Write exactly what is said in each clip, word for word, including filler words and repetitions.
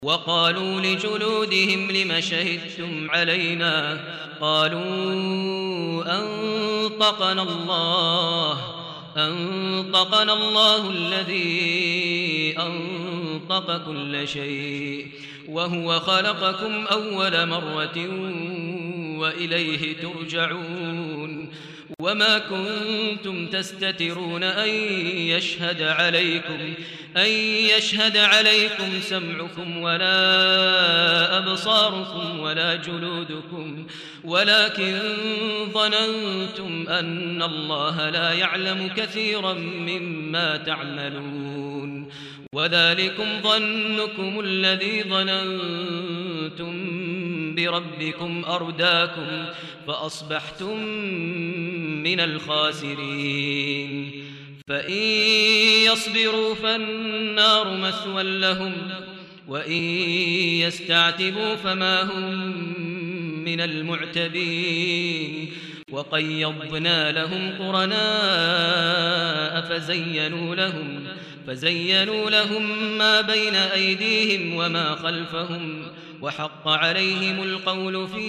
وقالوا لجلودهم لم شهدتم علينا قالوا أنطقنا الله أنطقنا الله الذي أنطق كل شيء وهو خلقكم أول مرة وإليه ترجعون وما كنتم تستترون أن يشهد عليكم أن يشهد عليكم سمعكم ولا أبصاركم ولا جلودكم ولكن ظننتم أن الله لا يعلم كثيرا مما تعملون وذلكم ظنكم الذي ظننتم بربكم أرداكم فأصبحتم من الخاسرين فإن يصبروا فالنار مثوى لهم وإن يستعتبوا فما هم من المعتبين وقيضنا لهم قرناء فزينوا لهم فزينوا لهم ما بين أيديهم وما خلفهم وحق عليهم القول في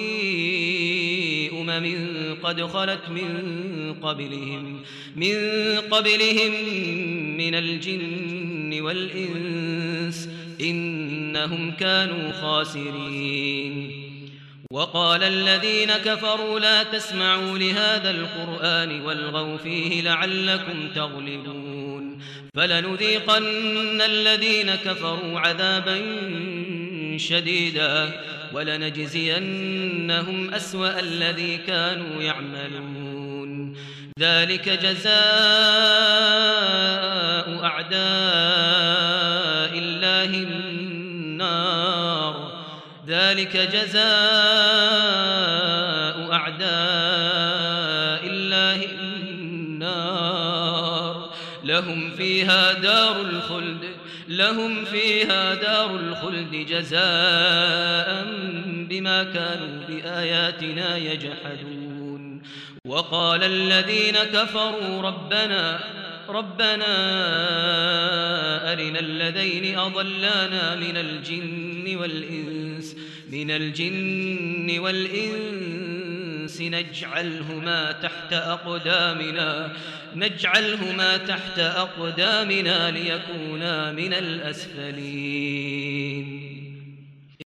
أمم قد خلت من قبلهم من قبلهم من الجن والإنس إنهم كانوا خاسرين وقال الذين كفروا لا تسمعوا لهذا القرآن والغوا فيه لعلكم تغلبون فلنذيقن الذين كفروا عذابا شديدا ولنجزينهم أسوأ الذي كانوا يعملون ذلك جزاء أعداء الله النار ذلك جزاء أعداء الله النار لهم فيها دار الخلد لهم فيها دار الخلد جزاء بما كانوا بآياتنا يجحدون وقال الذين كفروا ربنا ربنا أرنا الذين أضلانا من الجن والإنس من الجن والإنس نجعلهما تحت أقدامنا نجعلهما تحت أقدامنا ليكونا من الأسفلين